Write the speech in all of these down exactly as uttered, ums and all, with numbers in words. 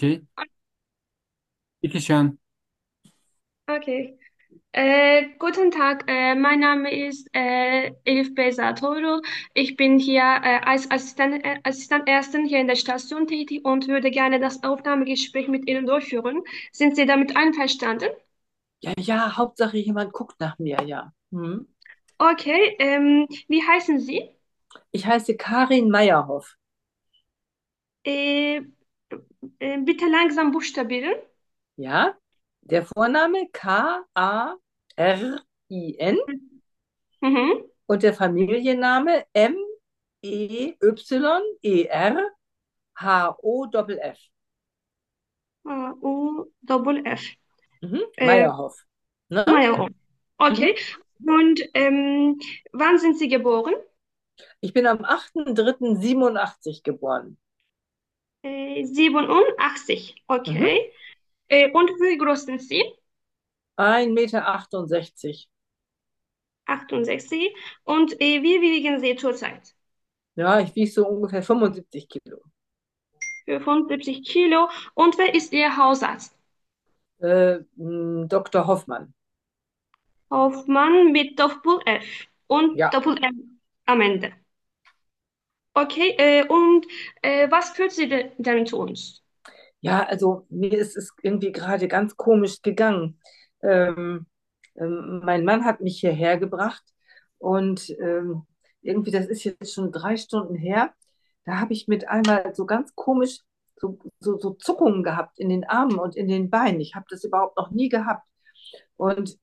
Okay, bitteschön. Okay. Äh, guten Tag, äh, mein Name ist äh, Elif Beyza Toyrul. Ich bin hier äh, als Assistent, äh, Assistent Ärztin hier in der Station tätig und würde gerne das Aufnahmegespräch mit Ihnen durchführen. Sind Sie damit einverstanden? Ja, ja, Hauptsache jemand guckt nach mir, ja. Hm. Okay, ähm, wie heißen Sie? Ich heiße Karin Meyerhoff. Äh, äh, bitte langsam buchstabieren. Ja, der Vorname K A R I N Mhm. und der Familienname M E Y E R H O F F. Äh, U Double F. Mhm. Äh, Meyerhoff. Ne? naja, Mhm. okay. Und ähm, wann sind Sie geboren? Ich bin am achter dritter siebenundachtzig geboren. Äh, siebenundachtzig, Mhm. okay. Äh, und wie groß sind Sie? ein Meter achtundsechzig. achtundsechzig. Und äh, wie wiegen Sie zurzeit? Ja, ich wiege so ungefähr fünfundsiebzig Kilo. fünfundsiebzig Kilo. Und wer ist Ihr Hausarzt? Äh, mh, Doktor Hoffmann. Hoffmann mit Doppel F und Ja. Doppel M am Ende. Okay, äh, und äh, was führt Sie de denn zu uns? Ja, also mir ist es irgendwie gerade ganz komisch gegangen. Ähm, ähm, mein Mann hat mich hierher gebracht und ähm, irgendwie, das ist jetzt schon drei Stunden her, da habe ich mit einmal so ganz komisch so, so, so Zuckungen gehabt in den Armen und in den Beinen. Ich habe das überhaupt noch nie gehabt. Und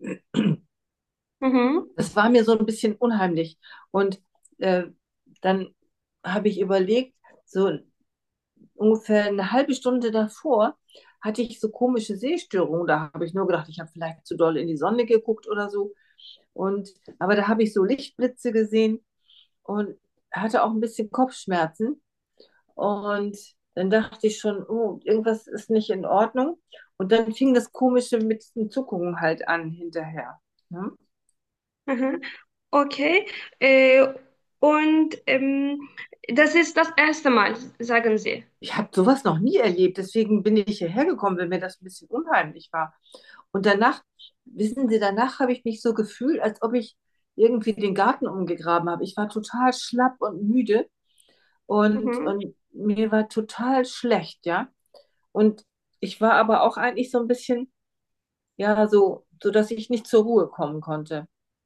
Mhm. das war mir so ein bisschen unheimlich. Und äh, dann habe ich überlegt, so ungefähr eine halbe Stunde davor hatte ich so komische Sehstörungen. Da habe ich nur gedacht, ich habe vielleicht zu doll in die Sonne geguckt oder so. Und, aber da habe ich so Lichtblitze gesehen und hatte auch ein bisschen Kopfschmerzen. Und dann dachte ich schon, oh, irgendwas ist nicht in Ordnung. Und dann fing das Komische mit den Zuckungen halt an hinterher. Ne? Mhm. Okay, äh, und ähm, das ist das erste Mal, sagen Sie. Ich habe sowas noch nie erlebt, deswegen bin ich hierher gekommen, weil mir das ein bisschen unheimlich war. Und danach, wissen Sie, danach habe ich mich so gefühlt, als ob ich irgendwie den Garten umgegraben habe. Ich war total schlapp und müde und, Mhm. und mir war total schlecht, ja. Und ich war aber auch eigentlich so ein bisschen, ja, so, so dass ich nicht zur Ruhe kommen konnte.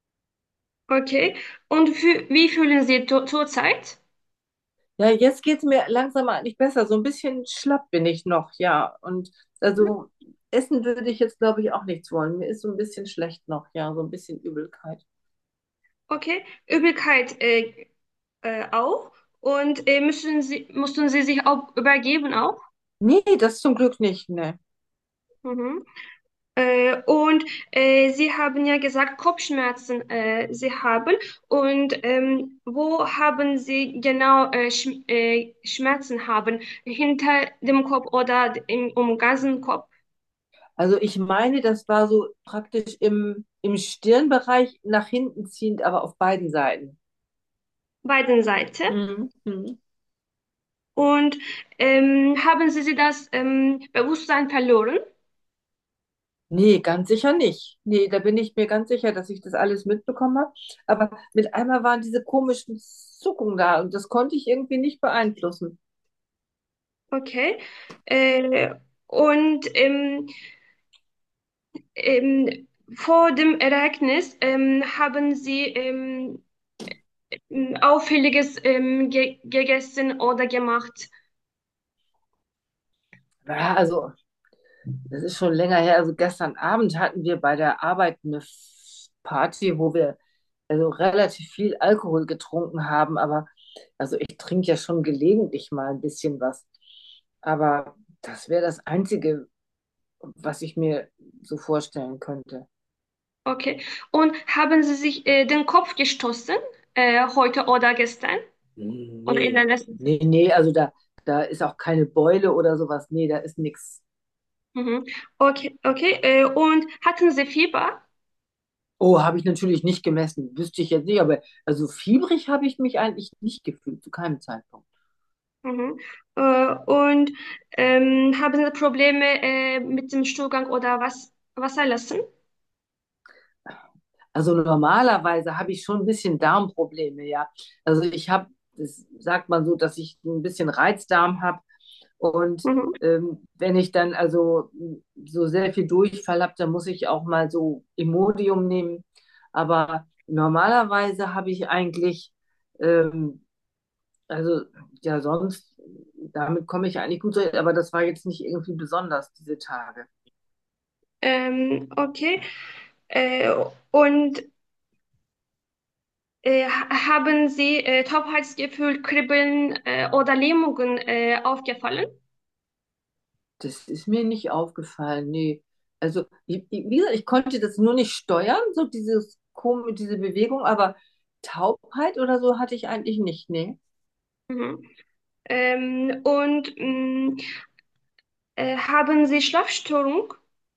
Okay, und fü wie fühlen Sie zu- zurzeit? Ja, jetzt geht es mir langsam eigentlich besser. So ein bisschen schlapp bin ich noch, ja. Und also essen würde ich jetzt, glaube ich, auch nichts wollen. Mir ist so ein bisschen schlecht noch, ja, so ein bisschen Übelkeit. Okay, Übelkeit äh, äh, auch. Und äh, müssen Sie, mussten Sie sich auch übergeben auch? Nee, das zum Glück nicht, ne. Mhm. Äh, und äh, Sie haben ja gesagt, Kopfschmerzen äh, Sie haben. Und ähm, wo haben Sie genau äh, Sch äh, Schmerzen haben? Hinter dem Kopf oder im, im ganzen Kopf? Also ich meine, das war so praktisch im, im Stirnbereich nach hinten ziehend, aber auf beiden Seiten. Beiden Seiten. Mhm. Mhm. Und ähm, haben Sie, Sie das ähm, Bewusstsein verloren? Nee, ganz sicher nicht. Nee, da bin ich mir ganz sicher, dass ich das alles mitbekommen habe. Aber mit einmal waren diese komischen Zuckungen da und das konnte ich irgendwie nicht beeinflussen. Okay. Äh, und ähm, ähm, vor dem Ereignis ähm, haben Sie ähm, Auffälliges ähm, ge gegessen oder gemacht. Ja, also das ist schon länger her. Also gestern Abend hatten wir bei der Arbeit eine F- Party, wo wir also relativ viel Alkohol getrunken haben. Aber also ich trinke ja schon gelegentlich mal ein bisschen was. Aber das wäre das Einzige, was ich mir so vorstellen könnte. Okay. Und haben Sie sich äh, den Kopf gestoßen äh, heute oder gestern oder in der Nee, letzten Zeit? nee, nee, also da, da ist auch keine Beule oder sowas. Nee, da ist nichts. Mhm. Okay, okay. Äh, und hatten Sie Fieber? Oh, habe ich natürlich nicht gemessen. Wüsste ich jetzt nicht, aber also fiebrig habe ich mich eigentlich nicht gefühlt, zu keinem Zeitpunkt. Mhm. Äh, und ähm, haben Sie Probleme äh, mit dem Stuhlgang oder was, Wasserlassen? Also normalerweise habe ich schon ein bisschen Darmprobleme, ja. Also ich habe, das sagt man so, dass ich ein bisschen Reizdarm habe. Und Mhm. ähm, wenn ich dann also so sehr viel Durchfall habe, dann muss ich auch mal so Imodium nehmen. Aber normalerweise habe ich eigentlich, ähm, also ja, sonst, damit komme ich eigentlich gut zurecht. Aber das war jetzt nicht irgendwie besonders, diese Tage. Ähm, okay. Äh, und äh, ha- haben Sie äh, Taubheitsgefühl, Kribbeln äh, oder Lähmungen äh, aufgefallen? Das ist mir nicht aufgefallen, nee. Also, ich, ich- wie gesagt, ich konnte das nur nicht steuern, so dieses komische, diese Bewegung, aber Taubheit oder so hatte ich eigentlich nicht, nee. Mhm. Ähm, und mh, äh, haben Sie Schlafstörung?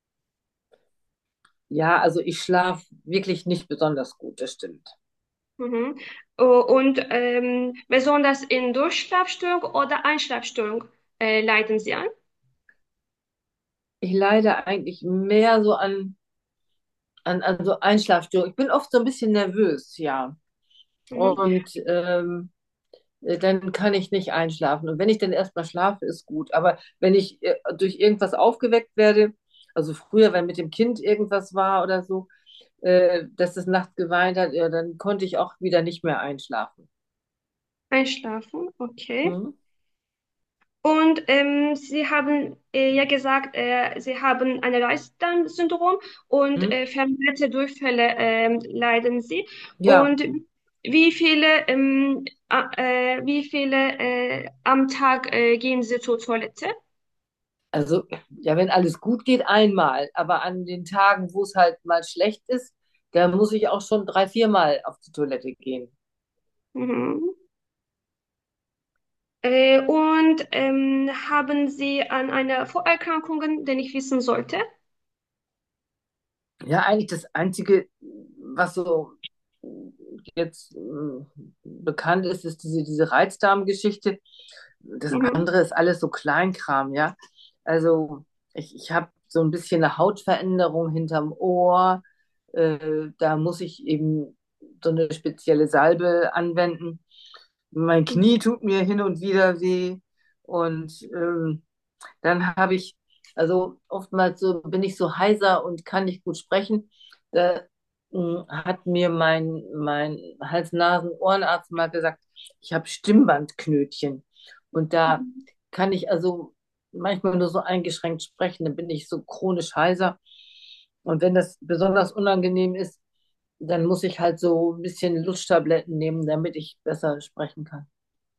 Ja, also ich schlafe wirklich nicht besonders gut, das stimmt. Mhm. Oh, und ähm, besonders in Durchschlafstörung oder Einschlafstörung äh, leiden Sie an? Ich leide eigentlich mehr so an, an, an so Einschlafstörungen. Ich bin oft so ein bisschen nervös, ja. Mhm. Und ähm, äh, dann kann ich nicht einschlafen. Und wenn ich dann erstmal schlafe, ist gut. Aber wenn ich äh, durch irgendwas aufgeweckt werde, also früher, wenn mit dem Kind irgendwas war oder so, äh, dass es nachts geweint hat, ja, dann konnte ich auch wieder nicht mehr einschlafen. Einschlafen, okay. Hm? Und ähm, Sie haben äh, ja gesagt, äh, Sie haben ein Reizdarmsyndrom und Hm? äh, vermehrte Durchfälle ähm, leiden Sie. Ja, Und wie viele, ähm, a- äh, wie viele äh, am Tag äh, gehen Sie zur Toilette? also, ja, wenn alles gut geht, einmal. Aber an den Tagen, wo es halt mal schlecht ist, da muss ich auch schon drei, viermal auf die Toilette gehen. Mhm. Äh, und ähm, haben Sie an einer Vorerkrankung, den ich wissen sollte? Ja, eigentlich das Einzige, was so jetzt äh, bekannt ist, ist diese, diese Reizdarmgeschichte. Das Mhm. andere ist alles so Kleinkram, ja. Also ich, ich habe so ein bisschen eine Hautveränderung hinterm Ohr. Äh, da muss ich eben so eine spezielle Salbe anwenden. Mein Knie tut mir hin und wieder weh. Und ähm, dann habe ich, also oftmals so bin ich so heiser und kann nicht gut sprechen. Da mh, hat mir mein, mein Hals-Nasen-Ohrenarzt mal gesagt, ich habe Stimmbandknötchen. Und da Mhm. kann ich also manchmal nur so eingeschränkt sprechen, dann bin ich so chronisch heiser. Und wenn das besonders unangenehm ist, dann muss ich halt so ein bisschen Lutschtabletten nehmen, damit ich besser sprechen kann.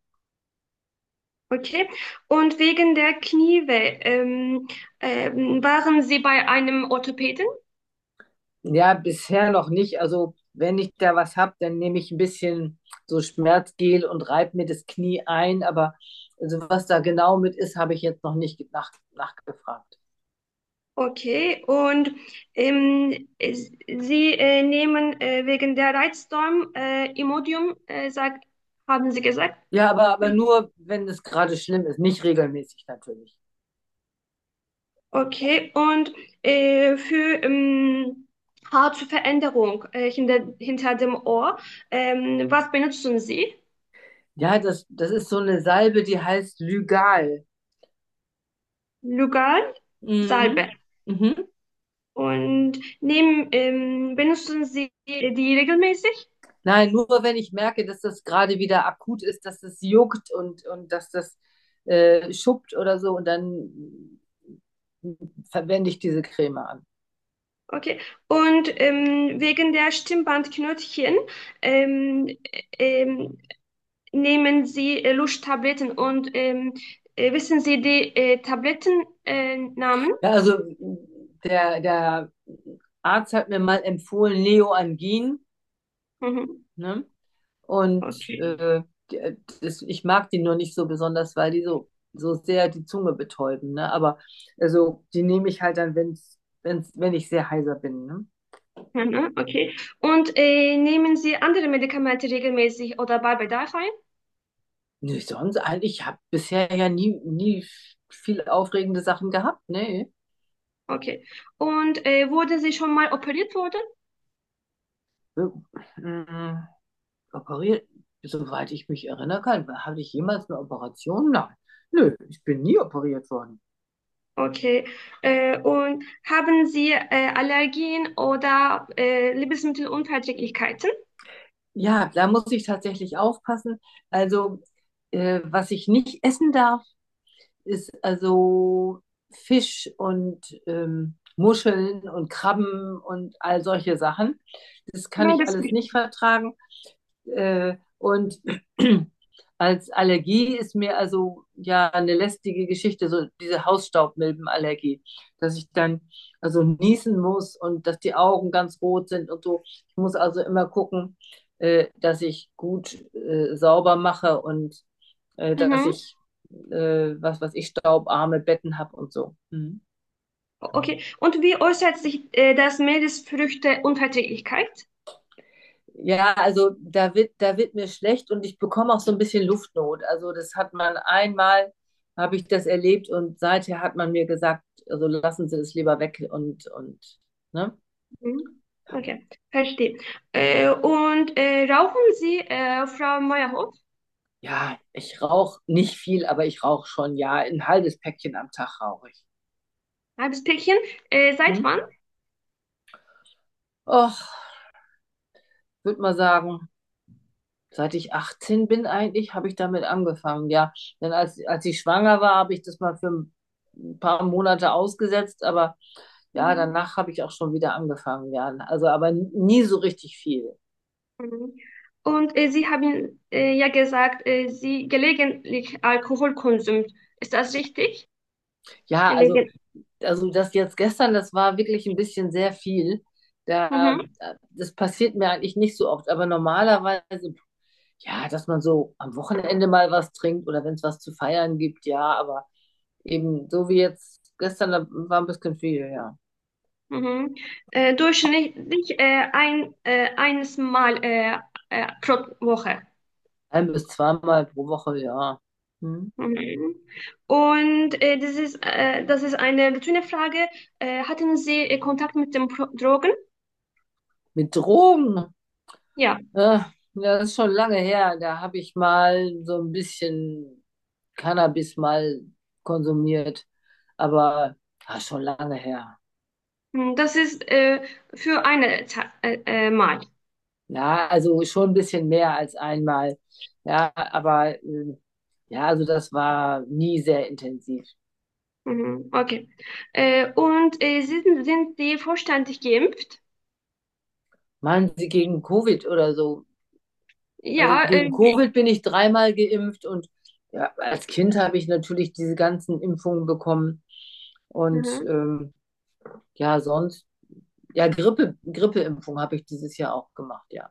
Okay. Und wegen der Knieweh, ähm, ähm, waren Sie bei einem Orthopäden? Ja, bisher noch nicht. Also, wenn ich da was habe, dann nehme ich ein bisschen so Schmerzgel und reibe mir das Knie ein. Aber also, was da genau mit ist, habe ich jetzt noch nicht nach, nachgefragt. Okay. Und ähm, es- Sie äh, nehmen äh, wegen der Reizdarm äh, Imodium, äh, sag, haben Sie gesagt? Ja, aber, aber nur, wenn es gerade schlimm ist, nicht regelmäßig natürlich. Okay. Und äh, für ähm, Haarveränderung äh, hinter, hinter dem Ohr, ähm, was benutzen Sie? Ja, das, das ist so eine Salbe, die heißt Lygal. Lugal, Salbe. Mhm. Mhm. Und nehmen, ähm, benutzen Sie die regelmäßig? Nein, nur wenn ich merke, dass das gerade wieder akut ist, dass das juckt und, und dass das äh, schuppt oder so, und dann verwende ich diese Creme an. Okay. Und ähm, wegen der Stimmbandknötchen ähm, ähm, nehmen Sie äh, Lusttabletten und ähm, äh, wissen Sie die äh, Tablettennamen? Äh, Namen? Ja, also der, der Arzt hat mir mal empfohlen Neoangin, Mhm. ne? Und Okay. äh, die- das, ich mag die nur nicht so besonders, weil die so, so sehr die Zunge betäuben, ne? Aber also die nehme ich halt dann, wenn's, wenn's, wenn ich sehr heiser bin, ne? Mhm. Okay. Und äh, nehmen Sie andere Medikamente regelmäßig oder bei Bedarf ein? Nee, sonst eigentlich, ich habe bisher ja nie, nie viel aufregende Sachen gehabt, nee. Okay. Und äh, wurden Sie schon mal operiert worden? Mm, operiert, soweit ich mich erinnern kann, hatte ich jemals eine Operation? Nein. Nö, ich bin nie operiert worden. Okay. Äh, und haben Sie äh, Allergien oder äh, Lebensmittelunverträglichkeiten? Ja, da muss ich tatsächlich aufpassen. Also, äh, was ich nicht essen darf, ist also Fisch und ähm, Muscheln und Krabben und all solche Sachen. Das kann Ja, ich das alles nicht vertragen. Äh, und als Allergie ist mir also ja eine lästige Geschichte, so diese Hausstaubmilbenallergie, dass ich dann also niesen muss und dass die Augen ganz rot sind und so. Ich muss also immer gucken, äh, dass ich gut äh, sauber mache und äh, dass Mhm. ich äh, was weiß ich, staubarme Betten habe und so. Mhm. Okay. Und wie äußert sich äh, das Meeresfrüchte-Unverträglichkeit? Ja, also da wird, da wird mir schlecht und ich bekomme auch so ein bisschen Luftnot. Also das hat man einmal, habe ich das erlebt und seither hat man mir gesagt, also lassen Sie es lieber weg und, und, ne? Mhm. Okay, verstehe. Äh, und äh, rauchen Sie, äh, Frau Meyerhoff? Ja, ich rauche nicht viel, aber ich rauche schon, ja, ein halbes Päckchen am Tag rauche ich. Halbes Päckchen. Äh, seit Hm? wann? Och, würde mal sagen, seit ich achtzehn bin eigentlich, habe ich damit angefangen. Ja, denn als, als ich schwanger war, habe ich das mal für ein paar Monate ausgesetzt, aber ja, Mhm. danach habe ich auch schon wieder angefangen, ja. Also, aber nie so richtig viel. Mhm. Und äh, Sie haben äh, ja gesagt, äh, Sie gelegentlich Alkohol konsumiert. Ist das richtig? Ja, also, Gelegen. also das jetzt gestern, das war wirklich ein bisschen sehr viel. Da, Mhm. das passiert mir eigentlich nicht so oft, aber normalerweise, ja, dass man so am Wochenende mal was trinkt oder wenn es was zu feiern gibt, ja, aber eben so wie jetzt gestern, da war ein bisschen viel, ja. Mhm. Äh, durchschnittlich äh, ein, äh, eines Mal äh, äh, pro Woche. Ein bis zweimal pro Woche, ja. Hm. Mhm. Und äh, das ist, äh, das ist eine Routinefrage. Äh, hatten Sie äh, Kontakt mit den Pro Drogen? Mit Drogen, Ja. äh, ja, das ist schon lange her. Da habe ich mal so ein bisschen Cannabis mal konsumiert, aber ja, schon lange her. Hm, das ist äh, für eine Zeit, äh, äh, Mal. Ja, also schon ein bisschen mehr als einmal. Ja, aber äh, ja, also das war nie sehr intensiv. Mhm, okay. Äh, und äh, sind, sind die vollständig geimpft? Meinen Sie gegen Covid oder so? Also Ja, äh, gegen Covid bin ich dreimal geimpft und ja, als Kind habe ich natürlich diese ganzen Impfungen bekommen. Und mhm, ähm, ja, sonst, ja, Grippe, Grippeimpfung habe ich dieses Jahr auch gemacht, ja.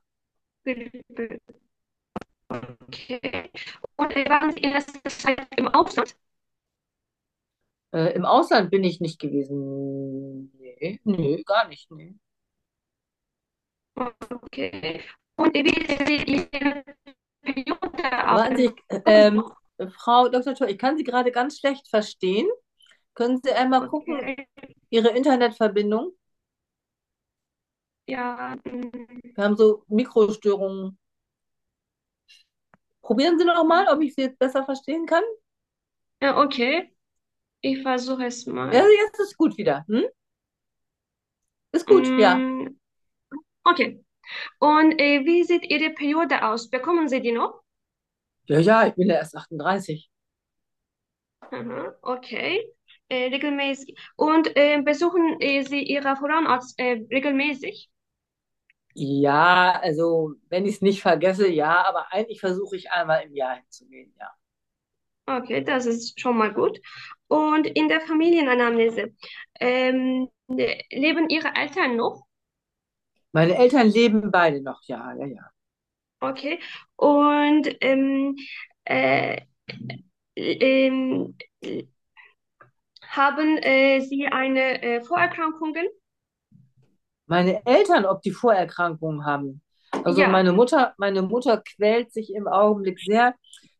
okay. Und äh, waren Sie in letzter Zeit im Ausland? Äh, im Ausland bin ich nicht gewesen. Nee, nee, gar nicht, nee. Okay. Und äh, wie sieht Ihre Periode aus? Warten Sie, Haben Sie ähm, noch? Frau Doktor Thor, ich kann Sie gerade ganz schlecht verstehen. Können Sie einmal gucken, Okay. Ihre Internetverbindung? Ja, mm, Wir haben so Mikrostörungen. Probieren Sie noch mal, ob ich Sie jetzt besser verstehen kann. ja, okay. Ich versuche es Ja, mal. jetzt ist gut wieder. Hm? Ist gut, ja. Mm, okay. Und äh, wie sieht Ihre Periode aus? Bekommen Sie die noch? Ja, ja, ich bin ja erst achtunddreißig. Aha, okay. Äh, regelmäßig. Und äh, besuchen äh, Sie Ihre Frauenarzt äh, regelmäßig? Ja, also wenn ich es nicht vergesse, ja, aber eigentlich versuche ich einmal im Jahr hinzugehen, ja. Okay, das ist schon mal gut. Und in der Familienanamnese, ähm, äh, leben Ihre Eltern noch? Meine Eltern leben beide noch, ja, ja, ja. Okay. Und ähm, äh, ähm, haben äh, Sie eine äh, Vorerkrankungen? Meine Eltern, ob die Vorerkrankungen haben. Also Ja. meine Mutter, meine Mutter quält sich im Augenblick sehr.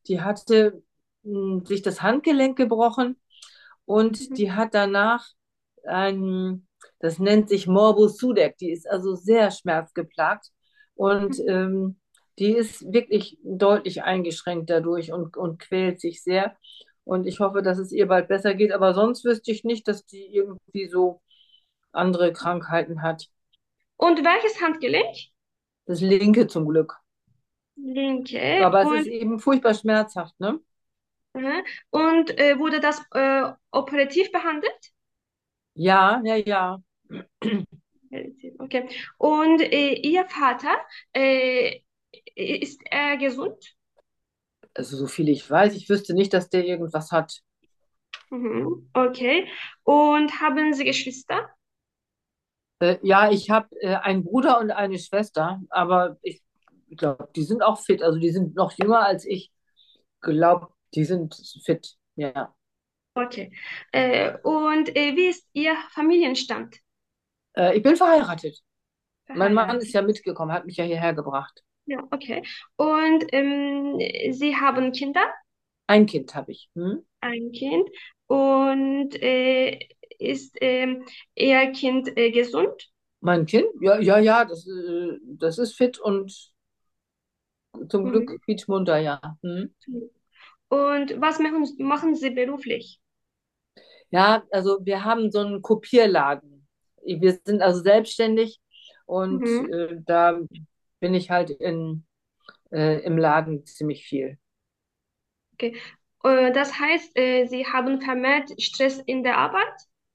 die hatte mh, sich das Handgelenk gebrochen und Mhm. die hat danach ein, das nennt sich Morbus Sudeck, die ist also sehr schmerzgeplagt und Mhm. ähm, die ist wirklich deutlich eingeschränkt dadurch und, und quält sich sehr. Und ich hoffe, dass es ihr bald besser geht, aber sonst wüsste ich nicht, dass die irgendwie so andere Krankheiten hat. Und welches Handgelenk? Das linke zum Glück. Linke. Aber es ist Und, eben furchtbar schmerzhaft, ne? aha. Und äh, wurde das äh, operativ behandelt? Ja, ja, ja. Okay. Und äh, Ihr Vater, äh, ist er gesund? Also so viel ich weiß, ich wüsste nicht, dass der irgendwas hat. Mhm. Okay. Und haben Sie Geschwister? Äh, ja, ich habe äh, einen Bruder und eine Schwester, aber ich glaube, die sind auch fit. Also die sind noch jünger als ich. Glaube, die sind fit. Ja. Okay. Äh, und äh, wie ist Ihr Familienstand? Äh, ich bin verheiratet. Mein Mann ist Verheiratet. ja mitgekommen, hat mich ja hierher gebracht. Ja, okay. Und ähm, Sie haben Kinder? Ein Kind habe ich. Hm? Ein Kind. Und äh, ist ähm, Ihr Kind äh, gesund? Mein Kind? Ja, ja, ja, das, äh, das ist fit und zum Mhm. Glück quietschmunter, ja. Hm? Und was machen, machen Sie beruflich? Ja, also wir haben so einen Kopierladen. Wir sind also selbstständig und Mhm. äh, da bin ich halt in, äh, im Laden ziemlich viel. Okay. Äh, das heißt, äh, Sie haben vermehrt Stress in der Arbeit?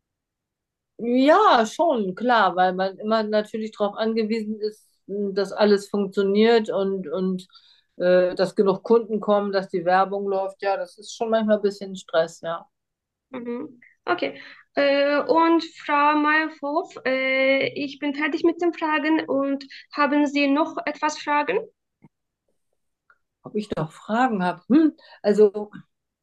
Ja, schon, klar, weil man immer natürlich darauf angewiesen ist, dass alles funktioniert und, und äh, dass genug Kunden kommen, dass die Werbung läuft. Ja, das ist schon manchmal ein bisschen Stress, ja. Mhm. Okay. Äh, und Frau Meyerhoff, äh, ich bin fertig mit den Fragen und haben Sie noch etwas Fragen? Ob ich noch Fragen habe? Hm, also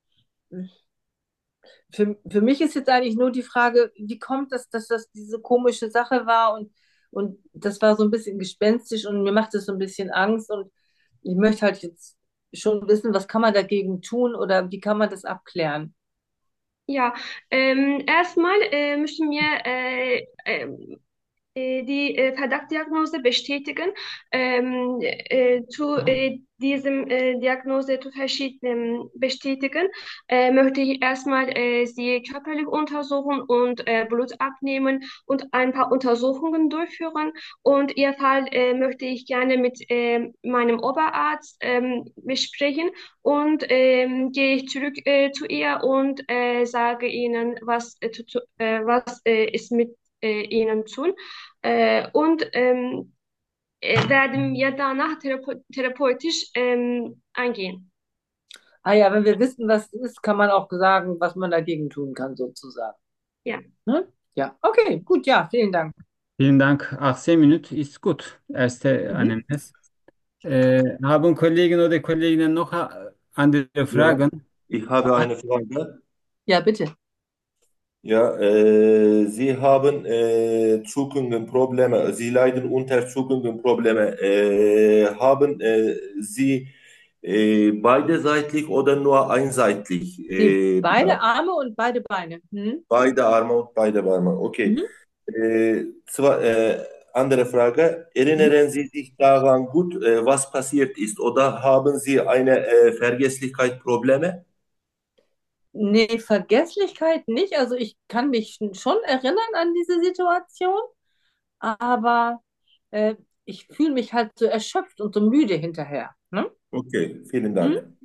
für, für mich ist jetzt eigentlich nur die Frage, wie kommt das, dass das diese komische Sache war und, und das war so ein bisschen gespenstisch und mir macht es so ein bisschen Angst und ich möchte halt jetzt schon wissen, was kann man dagegen tun oder wie kann man das abklären? Ja, ähm, erstmal äh, müssen wir äh, ähm, äh, die äh, Verdachtdiagnose bestätigen. Ähm, äh, zu äh, diesem äh, Diagnose zu verschiedenen bestätigen, äh, möchte ich erstmal äh, sie körperlich untersuchen und äh, Blut abnehmen und ein paar Untersuchungen durchführen. Und Ihr Fall äh, möchte ich gerne mit äh, meinem Oberarzt ähm, besprechen und ähm, gehe ich zurück äh, zu ihr und äh, sage Ihnen, was, äh, zu, zu- äh, was äh, ist mit äh, Ihnen tun. Äh, und ähm, äh, werden wir danach therape therapeutisch ähm, eingehen. Ah ja, wenn wir wissen, was es ist, kann man auch sagen, was man dagegen tun kann, sozusagen. Ja. Ne? Ja, okay, gut, ja, vielen Dank. Vielen Dank. achtzehn Minuten ist gut. Erste Mhm. Anamnese. Äh, haben Kollegen oder Kolleginnen noch äh, andere Ja, Fragen? ich habe eine Frage. Ja, bitte. Ja, äh, Sie haben äh, Zungenprobleme. Sie leiden unter Zungenprobleme. Äh, haben äh, Sie äh, beide seitlich oder nur einseitig Nee, äh, beide betroffen? Arme und beide Beine. Mhm. Beide Arme und beide Beine. Okay. Mhm. Äh, zwei, äh, andere Frage. Mhm. Erinnern Sie sich daran gut, äh, was passiert ist, oder haben Sie eine äh, Vergesslichkeitsprobleme? Nee, Vergesslichkeit nicht. Also ich kann mich schon erinnern an diese Situation, aber äh, ich fühle mich halt so erschöpft und so müde hinterher. Ne? Okay, vielen Dank. Mhm.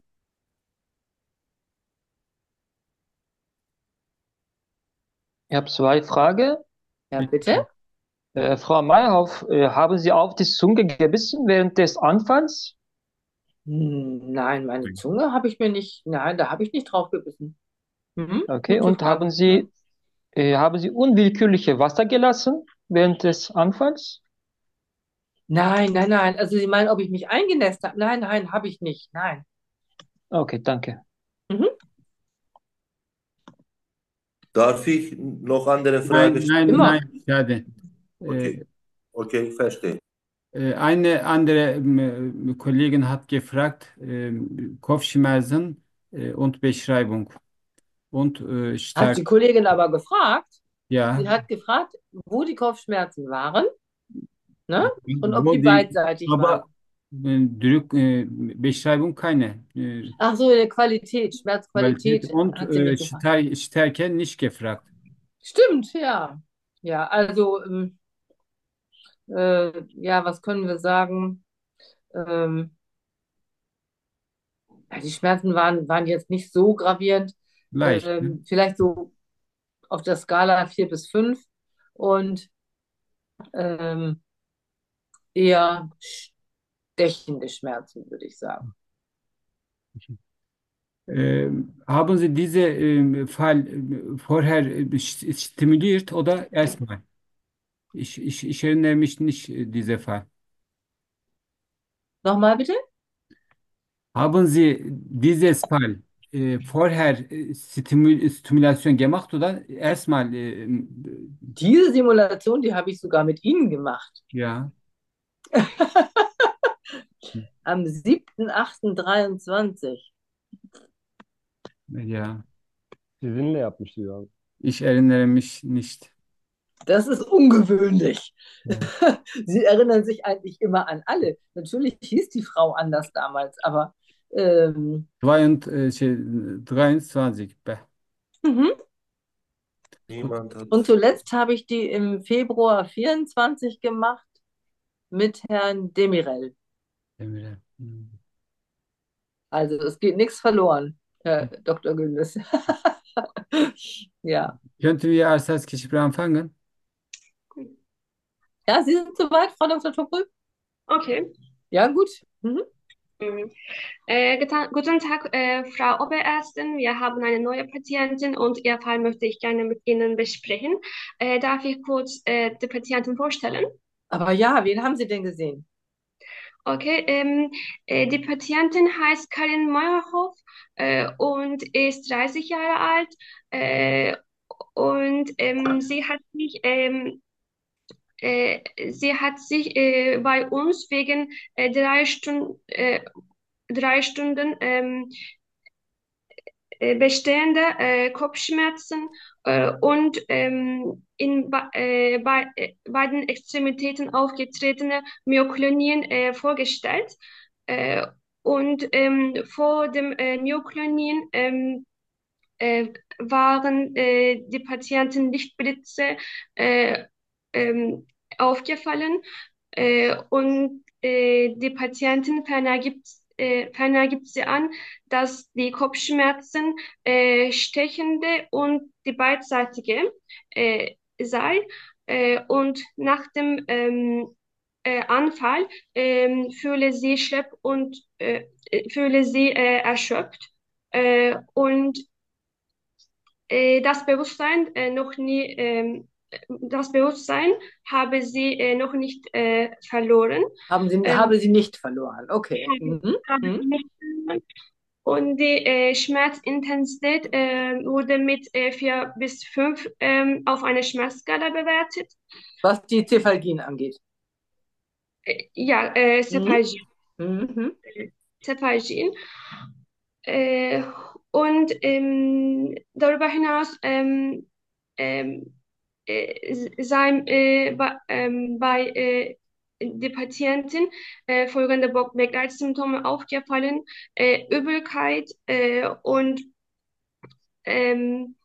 Ich habe zwei Fragen. Ja, Bitte. bitte? Äh, Frau Meyerhoff, äh, haben Sie auf die Zunge gebissen während des Anfalls? Hm, nein, meine Zunge habe ich mir nicht, nein, da habe ich nicht drauf gebissen. Mhm. Okay, Gute und haben Frage. Mhm. Sie, äh, haben Sie unwillkürliche Wasser gelassen während des Anfalls? Nein, nein, nein. Also Sie meinen, ob ich mich eingenässt habe? Nein, nein, habe ich nicht. Nein. Okay, danke. Mhm. Darf ich noch andere Frage Nein, nein, stellen? Immer. nein, schade. Äh, Okay, okay, verstehe. Äh, eine andere ähm, Kollegin hat gefragt, ähm, Kopfschmerzen äh, und Beschreibung und äh, Hat stark, die Kollegin aber gefragt. ja, Sie hat gefragt, wo die Kopfschmerzen waren, ne? Und ob wo die die, beidseitig aber waren. äh, Drück, äh, Beschreibung keine. Äh, Ach so, der Qualität, Qualität Schmerzqualität und hat sie äh, nicht gefragt. Stär- Stärke nicht gefragt. Stimmt, ja. Ja, also, ähm, äh, ja, was können wir sagen? Ähm, ja, die Schmerzen waren, waren jetzt nicht so gravierend. Leicht, ne? Ähm, vielleicht so auf der Skala vier bis fünf und ähm, eher stechende Schmerzen, würde ich sagen. Äh, haben Sie diesen ähm, Fall äh, vorher äh, st- stimuliert oder erstmal? Ich, ich, ich erinnere mich nicht, äh, dieser Fall. Nochmal bitte? Haben Sie dieses Fall äh, vorher äh, Stimul Stimulation gemacht oder erstmal? Äh, Diese Simulation, die habe ich sogar mit Ihnen gemacht. ja, Am siebten achten dreiundzwanzig. ja, Sizinle yapmıştı ya. ich erinnere mich nicht. Das ist ungewöhnlich. Ja. Sie erinnern sich eigentlich immer an alle. Natürlich hieß die Frau anders damals, aber ähm, zweiundzwanzig, äh, şey, dreiundzwanzig. Be. mhm. Gut, Niemand hat. Und zuletzt habe ich die im Februar vierundzwanzig gemacht mit Herrn Demirel. Emre. Hm. Also es geht nichts verloren, Herr Doktor Gündes. Ja. Könnten wir als Erstgespräch anfangen? Ja, Sie sind soweit, Frau Doktor Topol? Okay. Ja, gut. Mhm. Mhm. Äh, guten, guten Tag, äh, Frau Oberärztin. Wir haben eine neue Patientin und Ihr Fall möchte ich gerne mit Ihnen besprechen. Äh, darf ich kurz äh, die Patientin vorstellen? Aber ja, wen haben Sie denn gesehen? Okay, ähm, äh, die Patientin heißt Karin Meyerhoff äh, und ist dreißig Jahre alt äh, und ähm, sie hat sich ähm, äh, sie hat sich äh, bei uns wegen äh, drei Stunden äh, drei Stunden ähm, äh, bestehende äh, Kopfschmerzen äh, und ähm, in ba- äh, bei äh, beiden Extremitäten aufgetretene Myoklonien äh, vorgestellt. Äh, und ähm, vor dem äh, Myoklonien ähm, äh, waren äh, die Patienten Lichtblitze äh, ähm, aufgefallen äh, und äh, die Patienten ferner gibt, äh, ferner gibt sie an, dass die Kopfschmerzen äh, stechende und die beidseitige äh, sei äh, und nach dem ähm, äh, Anfall ähm, fühle sie schlepp und äh, äh, fühle sie äh, erschöpft äh, und äh, das Bewusstsein äh, noch nie, ähm, das Bewusstsein habe sie äh, noch nicht äh, verloren. Haben Sie, Ähm, habe sie nicht verloren. Okay. Mhm. habe Mhm. sie nicht verloren. Und die äh, Schmerzintensität äh, wurde mit äh, vier bis fünf ähm, auf einer Schmerzskala bewertet. Was die Cephalgien angeht. Äh, ja, äh, Mhm. Cephalgin. Mhm. Cephalgin. Äh, und ähm, darüber hinaus ähm, ähm, äh, sei äh, bei, ähm, bei äh, der Patientin äh, folgende Be- Begleitsymptome aufgefallen: äh, Übelkeit äh, und ähm,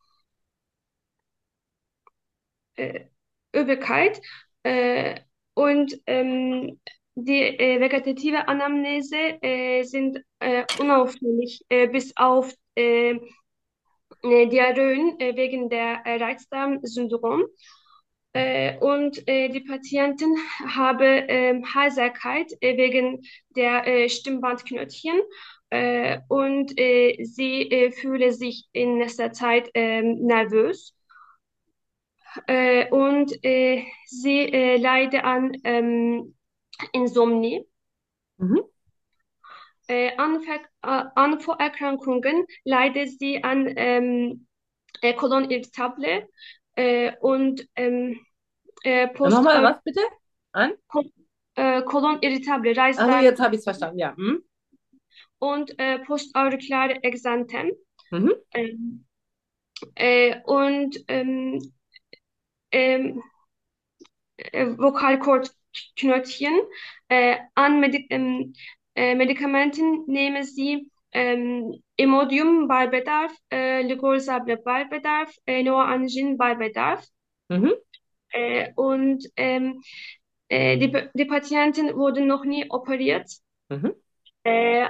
äh, Übelkeit äh, und ähm, die äh, vegetative Anamnese äh, sind äh, unauffällig äh, bis auf äh, äh, Diarrheen äh, wegen der äh, Reizdarmsyndrom. Äh, und äh, die Patientin habe ähm, Heiserkeit äh, wegen der äh, Stimmbandknötchen äh, und äh, sie äh, fühle sich in letzter Zeit ähm, nervös äh, und äh, sie äh, leide an ähm, Insomnie. Mhm. Äh, an, Ver äh, an Vorerkrankungen leidet sie an ähm, äh, Colon irritable äh, und ähm, äh, post Nochmal, was bitte? An? äh, Kolon irritable, Also Reizdarm jetzt habe ich es verstanden, ja. Hm? und äh, postaurikulare Exantem. Mhm. Ähm, äh, und ähm, ähm, äh, Vokalkordknötchen. Äh, an Medik ähm, äh, Medikamenten nehmen sie ähm, Imodium bei Bedarf, äh, Ligolsable bei Bedarf, äh, Noaangin bei Bedarf. Mhm. Äh, und ähm, äh, die, die Patienten wurden noch nie operiert. Mhm. Äh,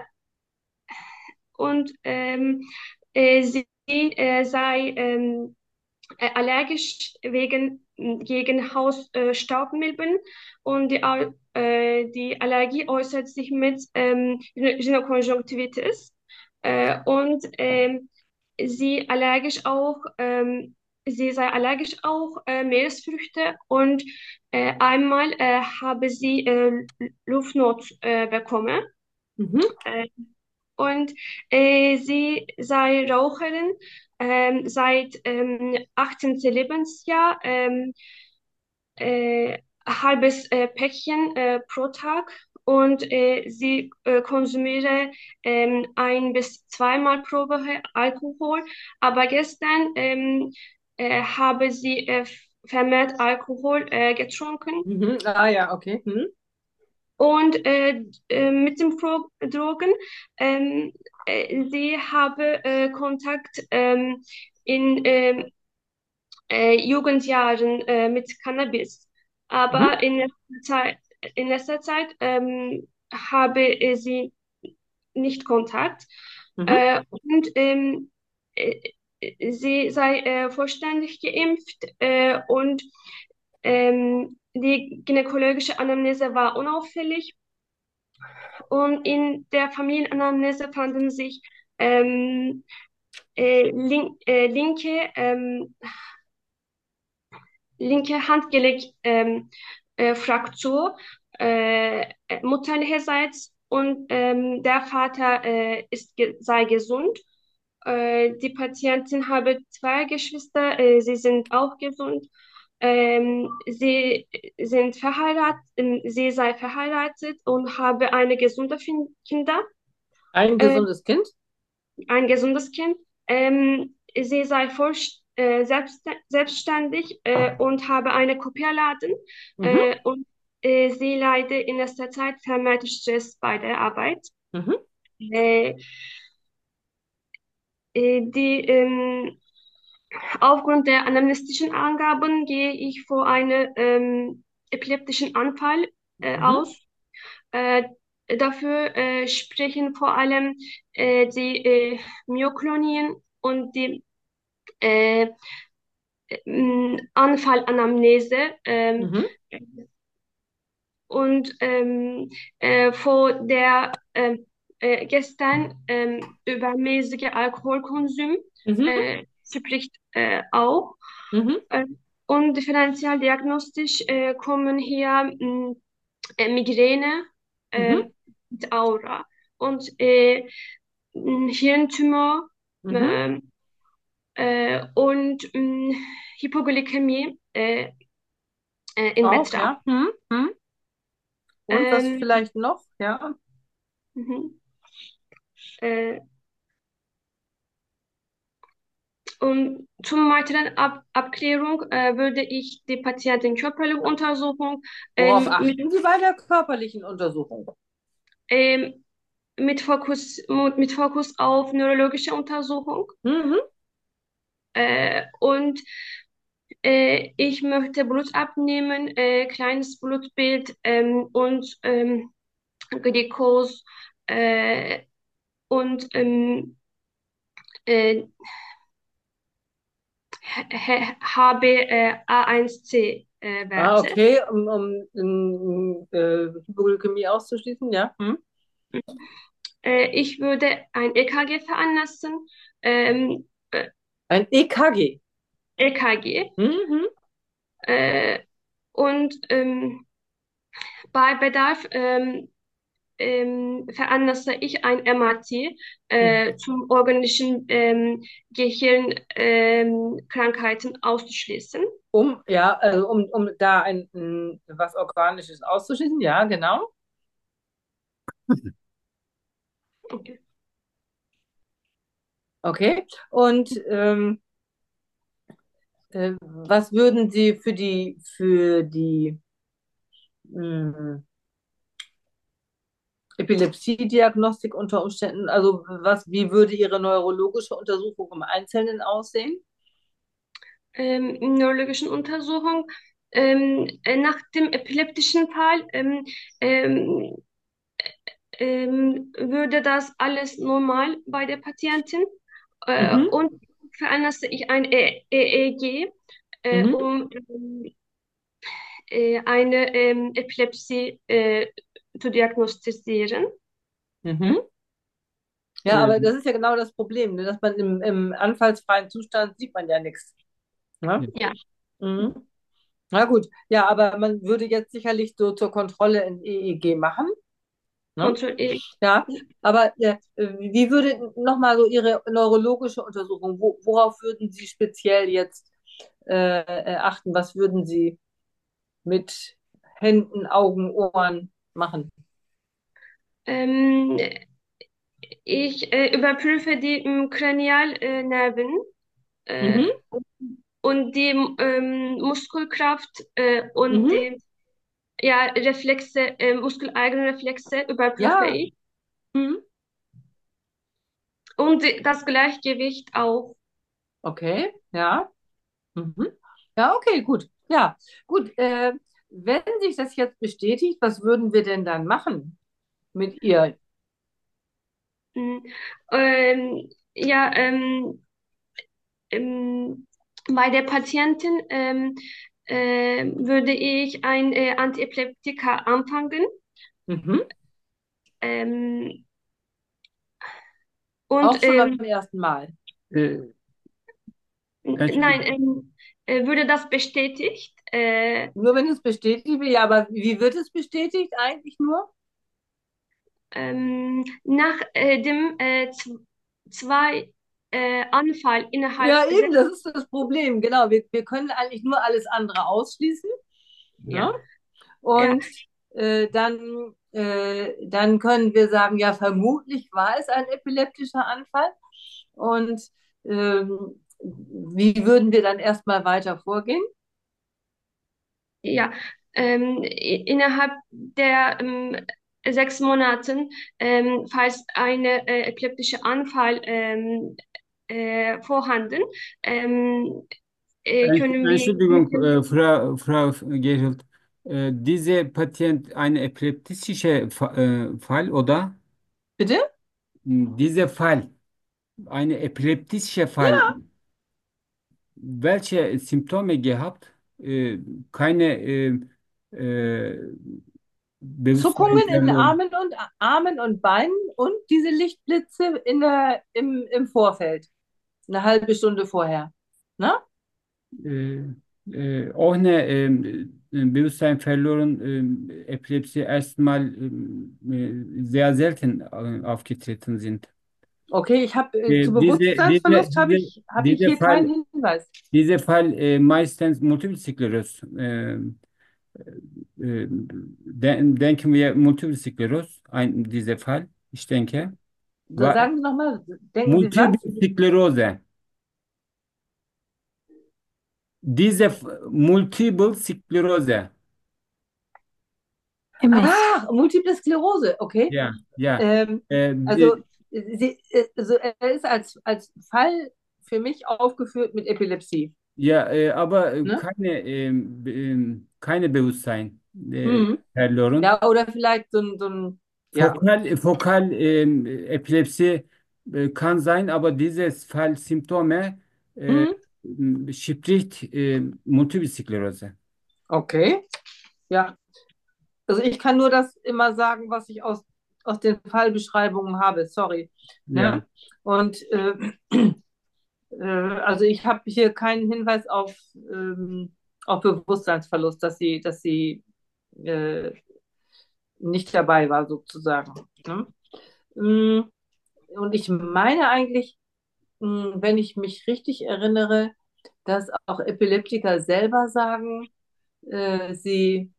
und ähm, äh, sie äh, sei ähm, äh, allergisch wegen, gegen Hausstaubmilben und die, Al- äh, die Allergie äußert sich mit ähm, Gynäkonjunktivitis äh, und ähm, sie allergisch auch, ähm, sie sei allergisch auch äh, Meeresfrüchte und äh, einmal äh, habe sie äh, Luftnot äh, bekommen. Mhm. Äh, und äh, sie sei Raucherin ähm, seit ähm, achtzehnten. Lebensjahr, ähm, äh, halbes äh, Päckchen äh, pro Tag und äh, sie äh, konsumiere ähm, ein bis zweimal pro Woche Alkohol. Aber gestern ähm, äh, habe sie äh, vermehrt Alkohol äh, getrunken. Mhm. Ah ja, okay. Mhm. Und äh, äh, mit den Pro Drogen, ähm, äh, sie habe äh, Kontakt ähm, in ähm, äh, Jugendjahren äh, mit Cannabis. Mhm. Aber in letzter Zeit, in letzter Zeit ähm, habe äh, sie nicht Kontakt. Mhm. Äh, und ähm, äh, sie sei äh, vollständig geimpft äh, und ähm, die gynäkologische Anamnese war unauffällig. Und in der Familienanamnese fanden sich ähm, äh, link, äh, linke, ähm, linke Handgelenk ähm, äh, Fraktur äh, äh, mütterlicherseits und ähm, der Vater äh, ist ge sei gesund. Äh, die Patientin habe zwei Geschwister, äh, sie sind auch gesund. Ähm, sie sind verheiratet, ähm, sie sei verheiratet und habe eine gesunde fin Kinder. Ein Äh, gesundes Kind? ein gesundes Kind. Ähm, sie sei voll, äh, selbst, selbstständig äh, und habe eine Kopierladen Mhm. äh, und äh, sie leide in letzter Zeit vermehrt Stress bei der Arbeit. Mhm. Äh, äh, die, ähm, aufgrund der anamnestischen Angaben gehe ich vor einem ähm, epileptischen Anfall äh, Mhm. aus. Äh, dafür äh, sprechen vor allem äh, die äh, Myoklonien und die äh, m, Anfallanamnese ähm, Mhm. und ähm, äh, vor der äh, äh, gestern ähm, übermäßige Alkoholkonsum Mhm. äh, spricht äh, auch. Mhm. Äh, und differentialdiagnostisch äh, kommen hier mh, äh, Migräne Mhm. äh, mit Aura und äh, ein Hirntumor Mhm. äh, äh, und mh, Hypoglykämie äh, äh, in Auch, Betracht. ja. Mhm. Mhm. Und was Ähm, vielleicht noch? Ja. mhm. äh, und zum weiteren Ab Abklärung äh, würde ich die Patientenkörperliche-Untersuchung Worauf ähm, mit, achten Sie bei der körperlichen Untersuchung? ähm, mit Fokus, mit Fokus auf neurologische Untersuchung. Mhm. Äh, und äh, ich möchte Blut abnehmen, äh, kleines Blutbild ähm, und ähm, Glukose äh, und ähm, äh, H B A eins C äh, Ah, Werte. okay, um, um, um äh, Hypoglykämie auszuschließen, ja. Mhm. Äh, ich würde ein E K G veranlassen. Ähm, äh, Ein E K G. E K G. Mhm. Äh, und ähm, bei Bedarf ähm, ähm, veranlasse ich ein M R T Mhm. äh, zum organischen ähm, Gehirnkrankheiten ähm, Krankheiten auszuschließen. Um, ja, also um, um da ein, ein, was Organisches auszuschließen, ja, genau. Okay. Okay. Und ähm, äh, was würden Sie für die, für die mh, Epilepsiediagnostik unter Umständen, also was, wie würde Ihre neurologische Untersuchung im Einzelnen aussehen? Ähm, neurologischen Untersuchung. Ähm, äh, nach dem epileptischen Fall ähm, ähm, ähm, würde das alles normal bei der Patientin äh, Mhm. und veranlasse ich ein E- EEG, äh, Mhm. um ähm, äh, eine ähm, Epilepsie äh, zu diagnostizieren. Mhm. Ja, Äh, aber das ist ja genau das Problem, ne? Dass man im, im anfallsfreien Zustand sieht man ja nichts. Ne? ja. Ja, Mhm. Na gut, ja, aber man würde jetzt sicherlich so zur Kontrolle ein E E G machen. Ne? kontrolliere. Ja, aber äh, wie würde nochmal so Ihre neurologische Untersuchung, wo, worauf würden Sie speziell jetzt äh, äh, achten? Was würden Sie mit Händen, Augen, Ohren machen? Ähm, ich äh, überprüfe die ähm, Kranialnerven äh, Mhm. und die ähm, Muskelkraft äh, und Mhm. die ja, Reflexe, äh, muskeleigene Reflexe überprüfe Ja. ich Mhm. und die, das Gleichgewicht auch. Okay, ja. Mhm. Ja, okay, gut. Ja, gut. Äh, wenn sich das jetzt bestätigt, was würden wir denn dann machen mit ihr? Mm, Ähm, ja, ähm, ähm, bei der Patientin ähm, äh, würde ich ein äh, Antiepileptika anfangen. Mhm. Ähm, Auch und schon beim ähm, ersten Mal. Äh, nein, Entschuldigung. ähm, äh, würde das bestätigt? Äh, Nur wenn es bestätigt wird, ja, aber wie wird es bestätigt eigentlich nur? ähm, nach äh, dem äh, z- zwei äh, Anfall innerhalb Ja, eben, sechs, das ist das Problem. Genau, wir, wir können eigentlich nur alles andere ausschließen. ja, Ne? ja, Und äh, dann, äh, dann können wir sagen, ja, vermutlich war es ein epileptischer Anfall. Und ähm, wie würden wir dann erstmal weiter vorgehen? ja, ähm, i- innerhalb der ähm, sechs Monaten, ähm, falls eine äh, epileptische Anfall ähm, äh, vorhanden, ähm, äh, Entsch- können wir mit Entschuldigung, dem, äh, Frau, Frau Gerhold. Äh, diese Patient eine epileptische Fa- äh, Fall oder? Bitte? Dieser Fall, eine epileptische Fall, Ja, welche Symptome gehabt? Äh, keine äh, äh, Zuckungen in den Bewusstseinsverlust. Armen und Armen und Beinen und diese Lichtblitze in der, im, im Vorfeld, eine halbe Stunde vorher. Ne? Äh, äh, ohne ähm, äh, Bewusstsein verloren, ähm, Epilepsie erstmal ähm, äh, sehr selten äh, aufgetreten sind. Okay, ich habe äh, Äh, zu diese, diese, Bewusstseinsverlust habe diese, ich, habe ich dieser hier Fall, keinen Hinweis. dieser Fall äh, meistens Multiple Sklerose. Äh, äh, den, denken wir Multiple Sklerose, ein, dieser Fall, ich denke. So, Wa- sagen Sie nochmal, denken Sie Multiple was? Sklerose. Diese F- Multiple Sklerose. M S. Ah, Multiple Sklerose, okay. Ja, ja. Ähm, Äh, also, die- sie, äh, also er ist als, als Fall für mich aufgeführt mit Epilepsie. ja, äh, aber äh, Ne? keine, ähm, be- ähm, keine Bewusstsein äh, Mhm. verloren. Ja, oder vielleicht so ein, so ein, ja. Fokal, Fokal ähm, Epilepsie äh, kann sein, aber dieses Fall Symptome äh, Mhm. spricht äh, Multiple Sklerose. Okay. Ja, also ich kann nur das immer sagen, was ich aus, aus den Fallbeschreibungen habe, sorry. Ja. Ne? Und äh, äh, also ich habe hier keinen Hinweis auf, ähm, auf Bewusstseinsverlust, dass sie, dass sie äh, nicht dabei war sozusagen. Ne? Mm, Und ich meine eigentlich, mm, wenn ich mich richtig erinnere, dass auch Epileptiker selber sagen, äh, sie,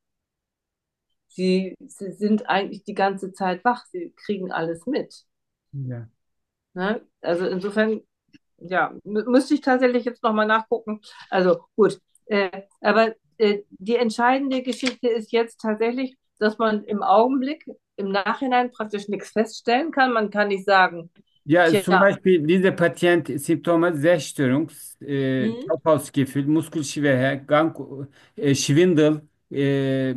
sie, sie sind eigentlich die ganze Zeit wach, sie kriegen alles mit. Ja. Ne? Also insofern, ja, mü- müsste ich tatsächlich jetzt nochmal nachgucken. Also gut, äh, aber äh, die entscheidende Geschichte ist jetzt tatsächlich, dass man im Augenblick, im Nachhinein praktisch nichts feststellen kann. Man kann nicht sagen, Ja, zum tja, Beispiel dieser Patient Symptome Sehstörung, äh, hm, Topfhausgefühl, Muskelschwäche, Gang, äh, Schwindel, äh,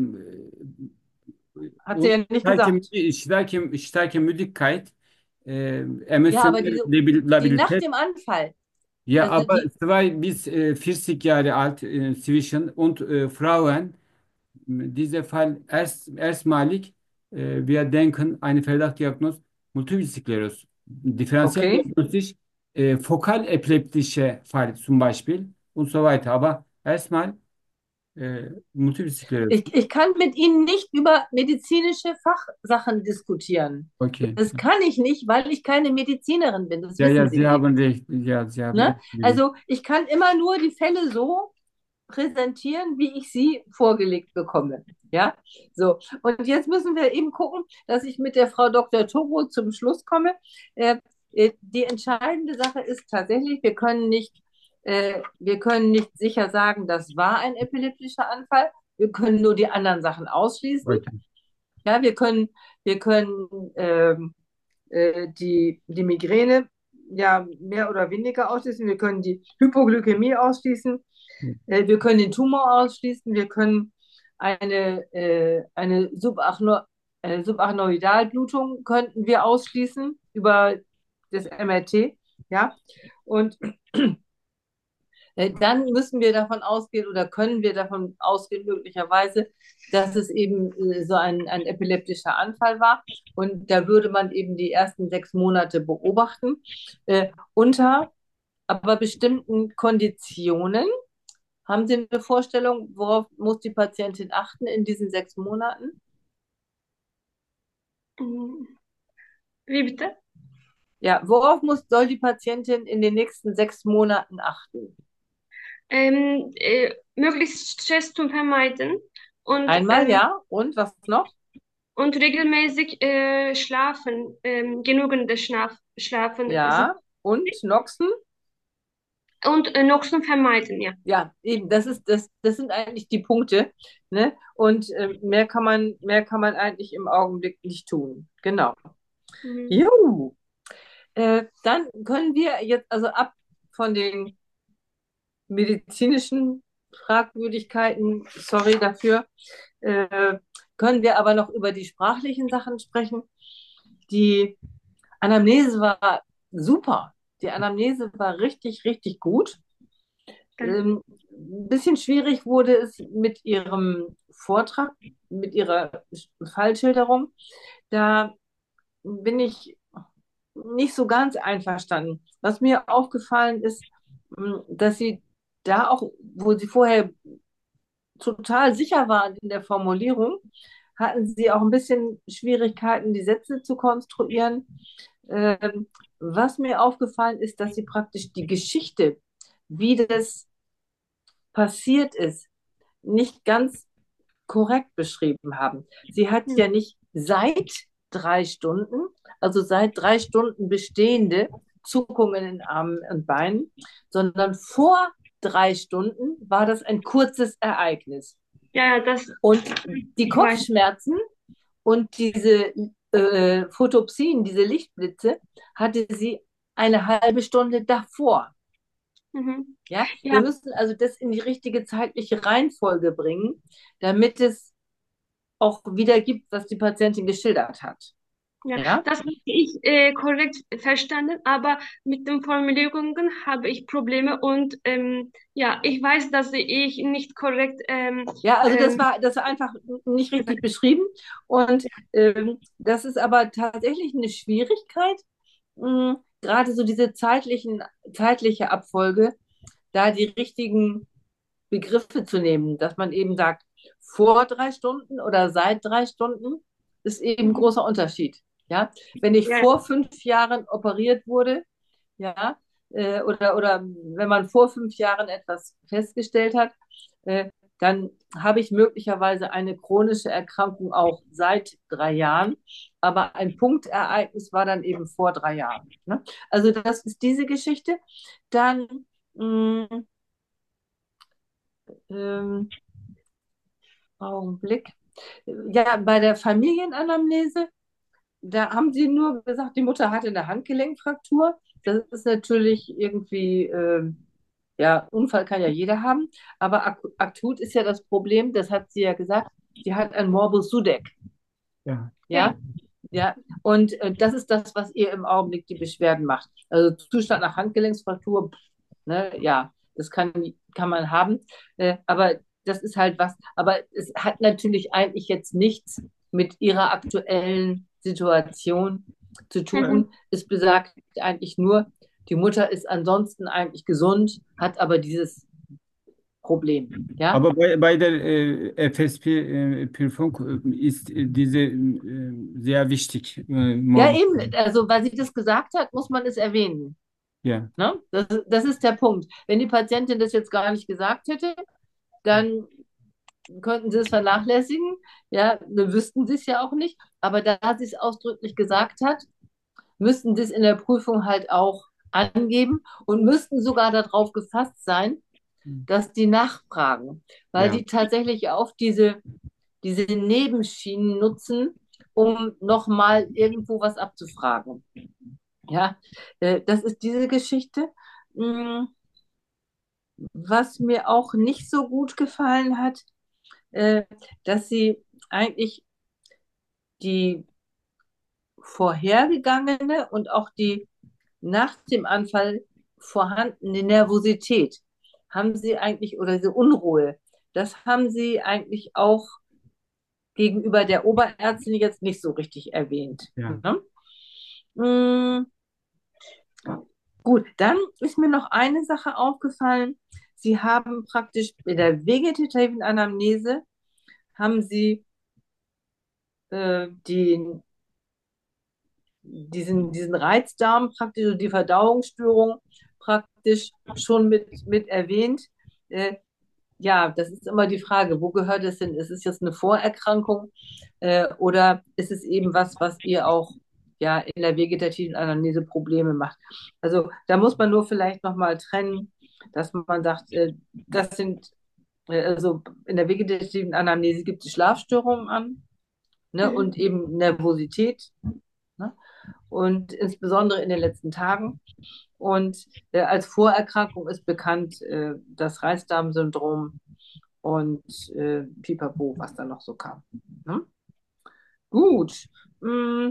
hat sie und ja nicht starke, gesagt. Mü- starke, starke Müdigkeit, äh, Ja, aber emotionelle diese, die nach Labilität. dem Anfall, Ja, also aber die, zwei bis äh, vierzig Jahre alt äh, zwischen und äh, Frauen, dieser Fall erst, erstmalig, äh, wir denken eine Verdachtsdiagnose Multiple Sklerose. Differenziell okay, diagnostisch äh, fokal epileptische Fall zum Beispiel und so weiter. Aber erstmal äh, Multiple Sklerose. ich, ich kann mit Ihnen nicht über medizinische Fachsachen diskutieren. Okay. Das kann ich nicht, weil ich keine Medizinerin bin, das Ja, ja, wissen Sie Sie eben. haben recht. Ja, Sie haben Ne? recht. Ja. Also ich kann immer nur die Fälle so präsentieren, wie ich sie vorgelegt bekomme. Ja, so. Und jetzt müssen wir eben gucken, dass ich mit der Frau Doktor Togo zum Schluss komme. Äh, äh, die entscheidende Sache ist tatsächlich, wir können nicht, äh, wir können nicht sicher sagen, das war ein epileptischer Anfall. Wir können nur die anderen Sachen ausschließen. Okay. Ja, wir können, wir können ähm, äh, die, die Migräne ja mehr oder weniger ausschließen. Wir können die Hypoglykämie ausschließen. Äh, wir können den Tumor ausschließen. Wir können eine, äh, eine Subachno äh, Subarachnoidalblutung könnten wir ausschließen über das M R T. Ja, und äh, dann müssen wir davon ausgehen oder können wir davon ausgehen, möglicherweise, dass es eben äh, so ein, ein epileptischer Anfall war. Und da würde man eben die ersten sechs Monate beobachten, äh, unter aber bestimmten Konditionen. Haben Sie eine Vorstellung, worauf muss die Patientin achten in diesen sechs Monaten? Mhm. Wie bitte? Ja, worauf muss, soll die Patientin in den nächsten sechs Monaten achten? Ähm, äh, möglichst Stress zu vermeiden und, Einmal, ähm, ja, und was noch? und regelmäßig äh, schlafen, ähm, genügend Schlaf, schlafen sind, Ja, und Noxen? und äh, Noxen vermeiden, ja. Ja, eben, das ist, das, das sind eigentlich die Punkte, ne? Und äh, mehr kann man, mehr kann man eigentlich im Augenblick nicht tun. Genau. Mhm. Juhu. Äh, dann können wir jetzt also ab von den medizinischen Fragwürdigkeiten, sorry dafür, äh, können wir aber noch über die sprachlichen Sachen sprechen. Die Anamnese war super. Die Anamnese war richtig, richtig gut. Dann, Ähm, ein bisschen schwierig wurde es mit ihrem Vortrag, mit ihrer Fallschilderung. Da bin ich nicht so ganz einverstanden. Was mir aufgefallen ist, mh, dass sie da auch, wo sie vorher total sicher waren in der Formulierung, hatten sie auch ein bisschen Schwierigkeiten, die Sätze zu konstruieren. Ähm, was mir aufgefallen ist, dass sie praktisch die Geschichte, wie das passiert ist, nicht ganz korrekt beschrieben haben. Sie hat hm, ja nicht seit drei Stunden, also seit drei Stunden bestehende Zuckungen in Armen und Beinen, sondern vor drei Stunden war das ein kurzes Ereignis. ja, ja, das, Und die ich weiß. Kopfschmerzen und diese äh, Photopsien, diese Lichtblitze, hatte sie eine halbe Stunde davor. Mhm. Ja, wir Ja, müssen also das in die richtige zeitliche Reihenfolge bringen, damit es auch wiedergibt, was die Patientin geschildert hat. ja, Ja, das habe ich äh, korrekt verstanden, aber mit den Formulierungen habe ich Probleme und ähm, ja, ich weiß, dass ich nicht korrekt ähm, ja, also das ähm, war, das war einfach nicht richtig beschrieben. Und ähm, das ist aber tatsächlich eine Schwierigkeit, mh, gerade so diese zeitlichen, zeitliche Abfolge, da die richtigen Begriffe zu nehmen, dass man eben sagt, vor drei Stunden oder seit drei Stunden. ist eben ein großer Unterschied. Ja? Wenn ich Ja, vor fünf Jahren operiert wurde, ja, äh, oder, oder wenn man vor fünf Jahren etwas festgestellt hat, äh, dann habe ich möglicherweise eine chronische Erkrankung auch seit drei Jahren. Aber ein Punktereignis war dann eben vor drei Jahren. Ne? Also das ist diese Geschichte. Dann mh, ähm, Augenblick. Ja, bei der Familienanamnese, da haben sie nur gesagt, die Mutter hatte eine Handgelenkfraktur. Das ist natürlich irgendwie, ähm, ja, Unfall kann ja jeder haben. Aber ak akut ist ja das Problem, das hat sie ja gesagt, sie hat ein Morbus Sudeck. Ja. ja, Ja, ja. Und äh, das ist das, was ihr im Augenblick die Beschwerden macht. Also Zustand nach Handgelenksfraktur, ne, ja, das kann, kann man haben. Äh, aber das ist halt was. Aber es hat natürlich eigentlich jetzt nichts mit ihrer aktuellen Situation zu mhm, tun. Es besagt eigentlich nur, die Mutter ist ansonsten eigentlich gesund, hat aber dieses Problem. Ja, Aber bei, bei der äh, F S P-Prüfung äh, ist äh, diese äh, sehr wichtig. Äh, ja, Morbus. eben. Also, weil sie das gesagt hat, muss man es erwähnen. Ja, Ne? Das, das ist der Punkt. Wenn die Patientin das jetzt gar nicht gesagt hätte, dann könnten sie es vernachlässigen. Ja, dann wüssten sie es ja auch nicht. Aber da sie es ausdrücklich gesagt hat, müssten sie es in der Prüfung halt auch angeben und müssten sogar darauf gefasst sein, dass die nachfragen, weil ja. die tatsächlich auch diese, diese Nebenschienen nutzen, um nochmal irgendwo was abzufragen. Ja, äh, das ist diese Geschichte. Mm, Was mir auch nicht so gut gefallen hat, äh, dass sie eigentlich die vorhergegangene und auch die nach dem Anfall vorhandene Nervosität haben sie eigentlich, oder diese Unruhe, das haben sie eigentlich auch gegenüber der Oberärztin jetzt nicht so richtig erwähnt. Ja. Ne? Mm, Gut, dann ist mir noch eine Sache aufgefallen. Sie haben praktisch in der vegetativen Anamnese haben Sie äh, den, diesen, diesen Reizdarm praktisch, also die Verdauungsstörung praktisch schon mit, mit erwähnt. Äh, ja, das ist immer die Frage, wo gehört es hin? Ist es jetzt eine Vorerkrankung äh, oder ist es eben was, was ihr auch ja in der vegetativen Anamnese Probleme macht? Also da muss man nur vielleicht nochmal trennen, dass man sagt, äh, das sind, äh, also in der vegetativen Anamnese gibt es Schlafstörungen an, ne, mhm, und eben Nervosität, ne, und insbesondere in den letzten Tagen. Und äh, als Vorerkrankung ist bekannt äh, das Reizdarmsyndrom und äh, Pipapo, was da noch so kam. Ne? Gut. Mm,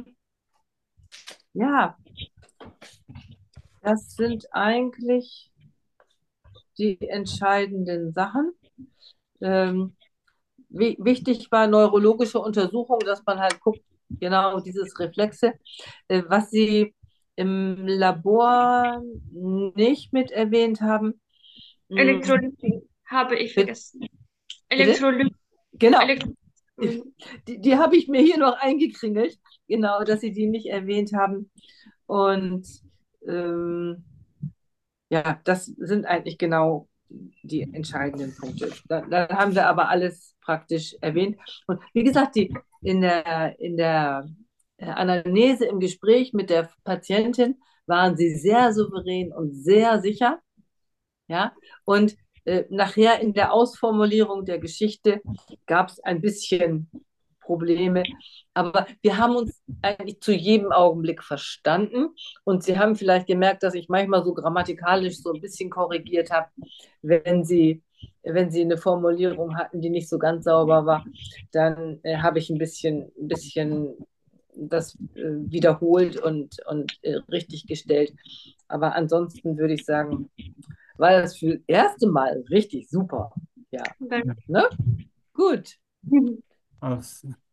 ja, das sind eigentlich die entscheidenden Sachen. Ähm, wi wichtig war neurologische Untersuchung, dass man halt guckt, genau dieses Reflexe, äh, was sie im Labor nicht mit erwähnt haben. Mm, Elektrolyten habe ich bitte? vergessen. Elektrolyten, Genau. Elektro mhm, Die, die habe ich mir hier noch eingekringelt, genau, dass Sie die nicht erwähnt haben. Und ähm, ja, das sind eigentlich genau die entscheidenden Punkte. Dann, dann haben wir aber alles praktisch erwähnt. Und wie gesagt, die, in der, in der Anamnese im Gespräch mit der Patientin waren sie sehr souverän und sehr sicher. Ja, und äh, nachher in der Ausformulierung der Geschichte gab es ein bisschen Probleme, aber wir haben uns eigentlich zu jedem Augenblick verstanden und Sie haben vielleicht gemerkt, dass ich manchmal so grammatikalisch so ein bisschen korrigiert habe, wenn Sie, wenn Sie eine Formulierung hatten, die nicht so ganz sauber war, dann äh, habe ich ein bisschen, ein bisschen das äh, wiederholt und, und äh, richtig gestellt. Aber ansonsten würde ich sagen, war das für das erste Mal richtig super. Ja, danke. ne? Gut. Aus.